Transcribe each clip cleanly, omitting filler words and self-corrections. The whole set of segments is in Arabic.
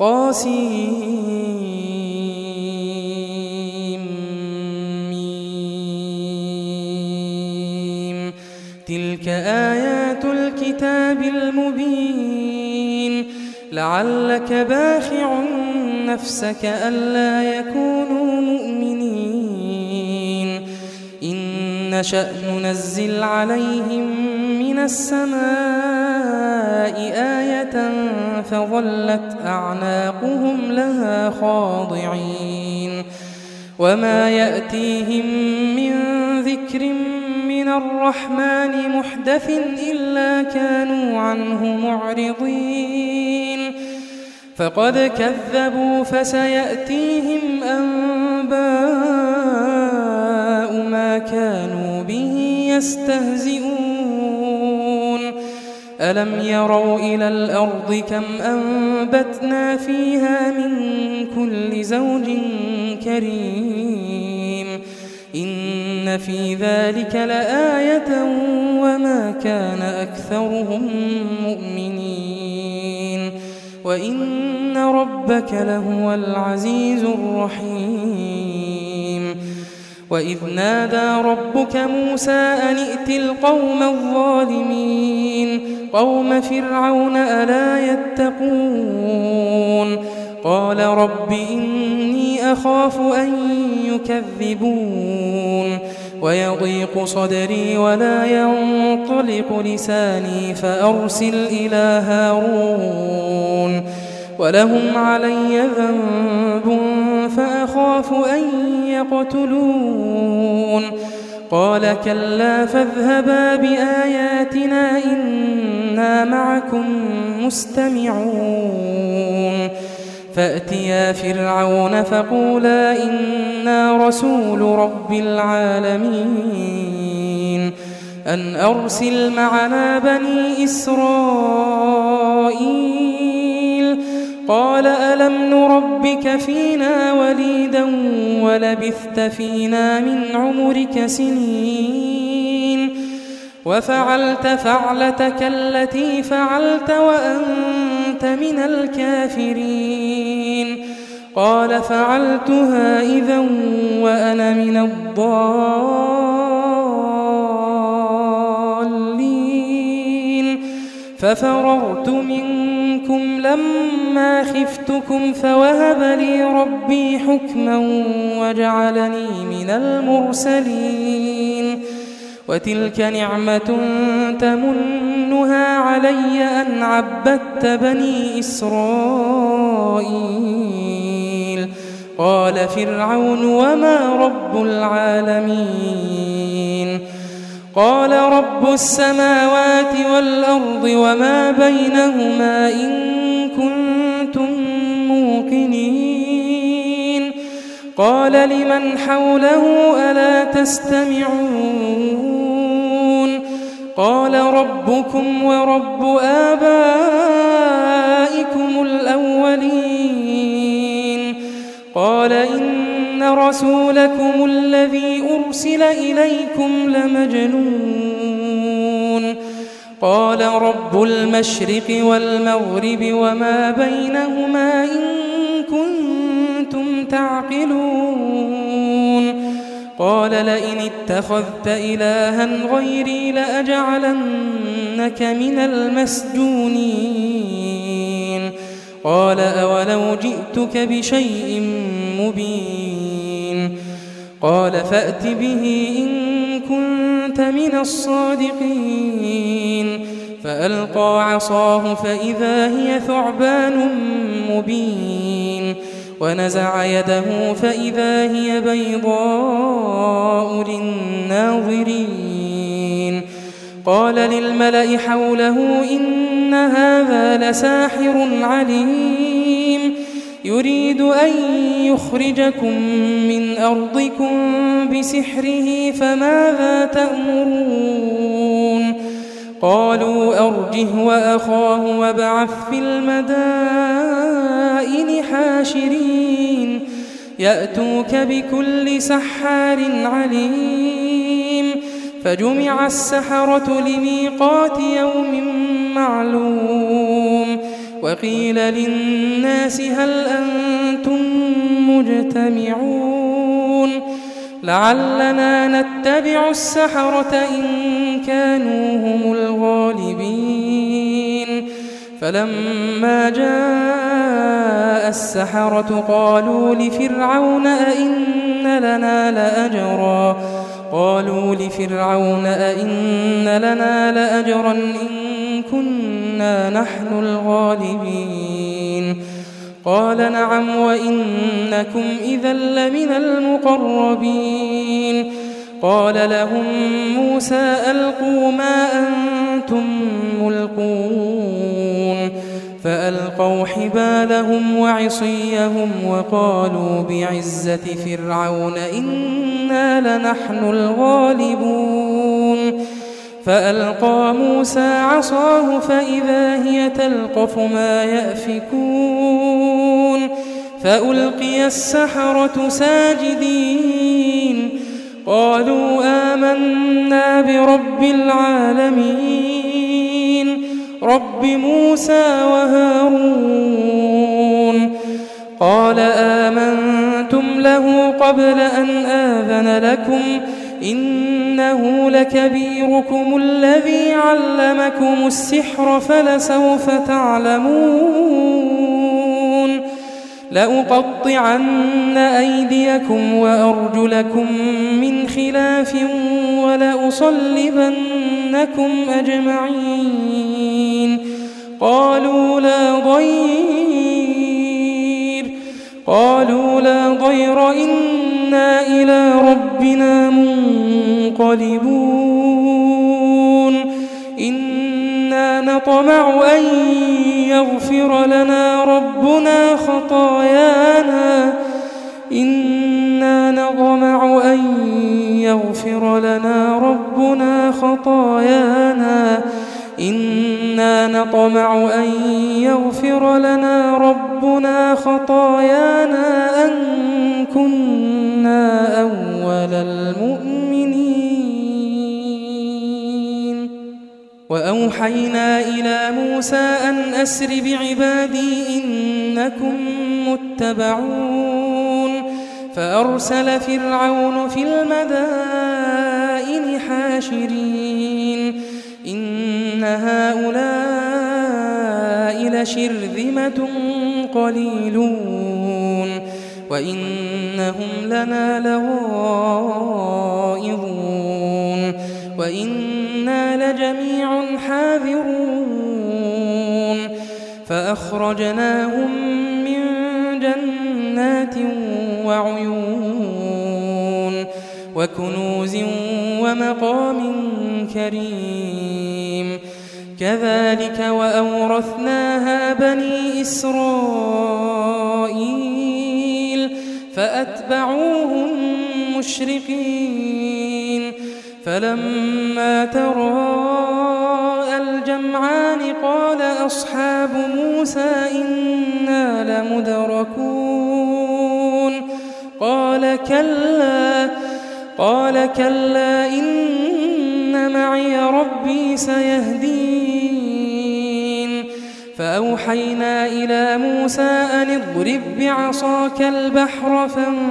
طاسيم. تلك آيات الكتاب المبين. لعلك باخع نفسك ألا يكونوا مؤمنين. إن نشأ ننزل عليهم من السماء آية فظلت أعناقهم لها خاضعين. وما يأتيهم من ذكر من الرحمن محدث إلا كانوا عنه معرضين. فقد كذبوا فسيأتيهم أنباء ما كانوا به يستهزئون. ألم يروا إلى الأرض كم أنبتنا فيها من كل زوج كريم. إن في ذلك لآية وما كان أكثرهم مؤمنين. وإن ربك لهو العزيز الرحيم. وإذ نادى ربك موسى أن ائت القوم الظالمين قوم فرعون ألا يتقون. قال رب إني أخاف أن يكذبون ويضيق صدري ولا ينطلق لساني فأرسل إلى هارون ولهم علي ذنب فأخاف أن يقتلون. قال كلا فاذهبا بآياتنا إنا معكم مستمعون. فأتيا فرعون فقولا إنا رسول رب العالمين أن أرسل معنا بني إسرائيل. قال ألم نربك فينا وليدا ولبثت فينا من عمرك سنين وفعلت فعلتك التي فعلت وأنت من الكافرين. قال فعلتها إذا وأنا من الضالين. ففررت منكم لما خفتكم فوهب لي ربي حكما وجعلني من المرسلين. وتلك نعمة تمنها علي أن عبدت بني إسرائيل. قال فرعون وما رب العالمين. قال رب السماوات والأرض وما بينهما إن كنتم موقنين. قال لمن حوله ألا تستمعون. قال ربكم ورب آبائكم الأولين. قال إن رسولكم الذي أرسل إليكم لمجنون. قال رب المشرق والمغرب وما بينهما إن كنتم تعقلون. قال لئن اتخذت إلها غيري لأجعلنك من المسجونين. قال أولو جئتك بشيء مبين. قال فأت به إن كنت من الصادقين. فألقى عصاه فإذا هي ثعبان مبين. ونزع يده فإذا هي بيضاء للناظرين. قال للملأ حوله إن هذا لساحر عليم يريد أن يخرجكم من أرضكم بسحره فماذا تأمرون. قالوا أرجه وأخاه وابعث في المدائن حاشرين يأتوك بكل سحار عليم. فجمع السحرة لميقات يوم معلوم. وقيل للناس هل أنتم مجتمعون لعلنا نتبع السحرة إن كانوا هم الغالبين فلما جاء السحرة قالوا لفرعون أئن لنا لأجرا إن كنا نحن الغالبين قال نعم وإنكم إذا لمن المقربين قال لهم موسى ألقوا ما أنتم ملقون فألقوا حبالهم وعصيهم وقالوا بعزة فرعون إنا لنحن الغالبون فألقى موسى عصاه فإذا هي تلقف ما يأفكون فألقي السحرة ساجدين قالوا آمنا برب العالمين رب موسى وهارون قال آمنتم له قبل أن آذن لكم إنه لكبيركم الذي علمكم السحر فلسوف تعلمون لأقطعن أيديكم وأرجلكم من خلاف ولأصلبنكم أجمعين قالوا لا ضير إنا إلى ربنا منقلبون إنا نطمع أن يغفر لنا ربنا خطايانا إنا نطمع أن يغفر لنا ربنا خطايانا أن كنا أول المؤمنين وأوحينا إلى موسى أن أسر بعبادي إنكم متبعون فأرسل فرعون في المدائن حاشرين إن هؤلاء لشرذمة قليلون وإنهم لنا لغائظون وإنا لجميع حاذرون فأخرجناهم من جنات وعيون وكنوز ومقام كريم كذلك وأورثناها بني إسرائيل فأتبعوهم مشرقين فلما تراءى الجمعان قال أصحاب موسى إنا لمدركون قال كلا إن معي ربي سيهدين فأوحينا إلى موسى أن اضرب بعصاك البحر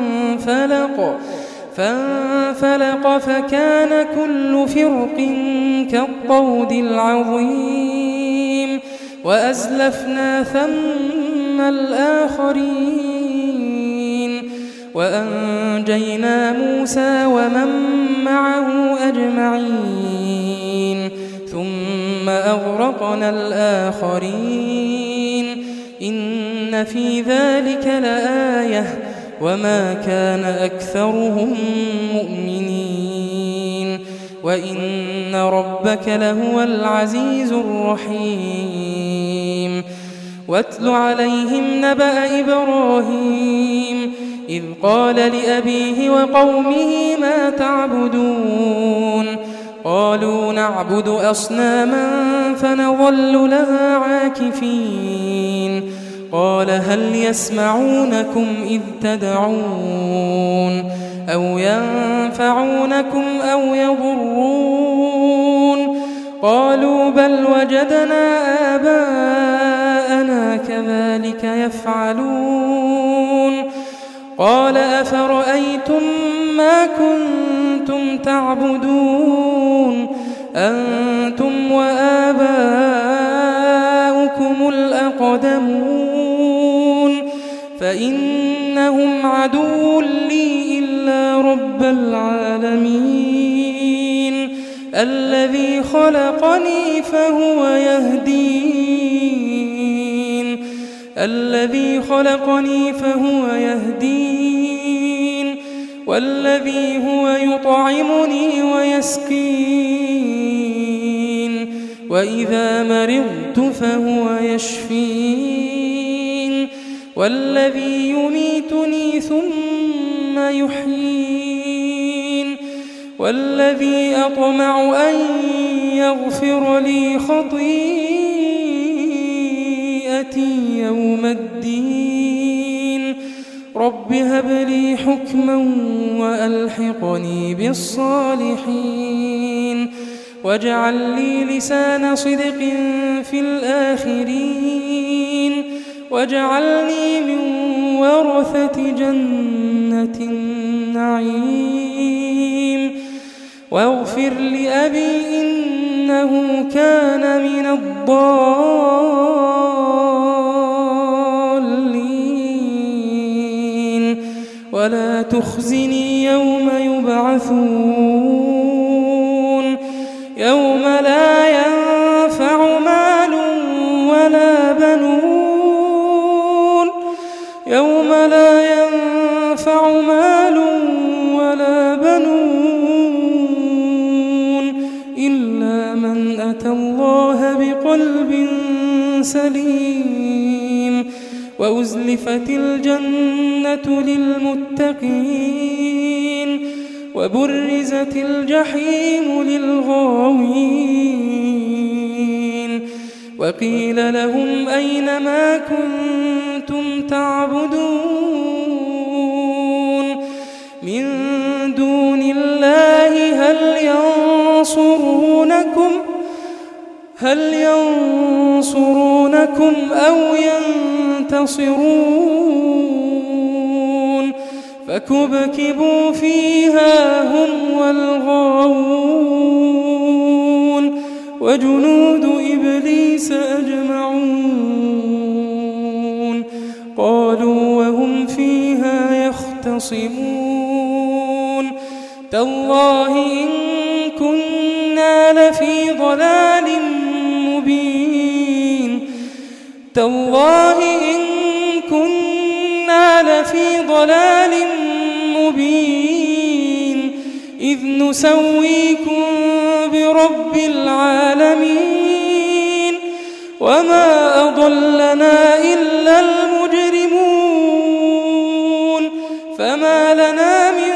فانفلق فكان كل فرق كالطود العظيم وأزلفنا ثم الآخرين وأنجينا موسى ومن معه أجمعين ثم أغرقنا الآخرين إن في ذلك لآية وما كان أكثرهم مؤمنين وإن ربك لهو العزيز الرحيم واتل عليهم نبأ إبراهيم إذ قال لأبيه وقومه ما تعبدون قالوا نعبد أصناما فنظل لها عاكفين قال هل يسمعونكم إذ تدعون أو ينفعونكم أو يضرون قالوا بل وجدنا آباءنا كذلك يفعلون قال أفرأيتم ما كنتم تعبدون أنتم وآباؤكم الأقدمون فإنهم عدو لي إلا رب العالمين الذي خلقني فهو يهدين والذي هو يطعمني ويسقين وإذا مرضت فهو يشفين والذي يميتني ثم يحيين والذي أطمع أن يغفر لي خطيئتي يوم الدين رب هب لي حكما وألحقني بالصالحين واجعل لي لسان صدق في الآخرين واجعلني من ورثة جنة النعيم واغفر لأبي إنه كان من الضالين ولا تخزني يوم يبعثون يوم لا ينفع مال ولا بنون إلا من أتى الله بقلب سليم وأزلفت الجنة للمتقين وبرزت الجحيم للغاوين وقيل لهم أين ما كنتم تعبدون من دون الله هل ينصرونكم أو ينتصرون فكبكبوا فيها هم والغاوون وجنود إبليس أجمعون قالوا وهم فيها يختصمون تالله إن كنا لفي ضلال مبين إذ نسويكم برب العالمين وما أضلنا إلا المجرمون فما لنا من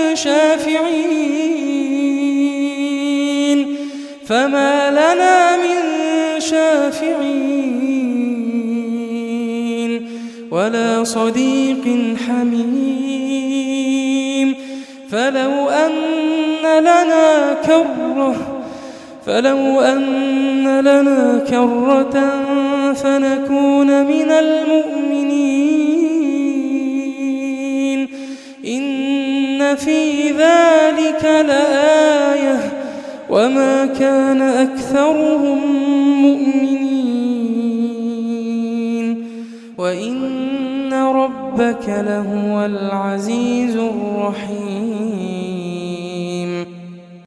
شافعين ولا صديق حميم فلو أن لنا كرة فنكون من المؤمنين إن في ذلك لآية وما كان أكثرهم مؤمنين وإن ربك لهو العزيز الرحيم.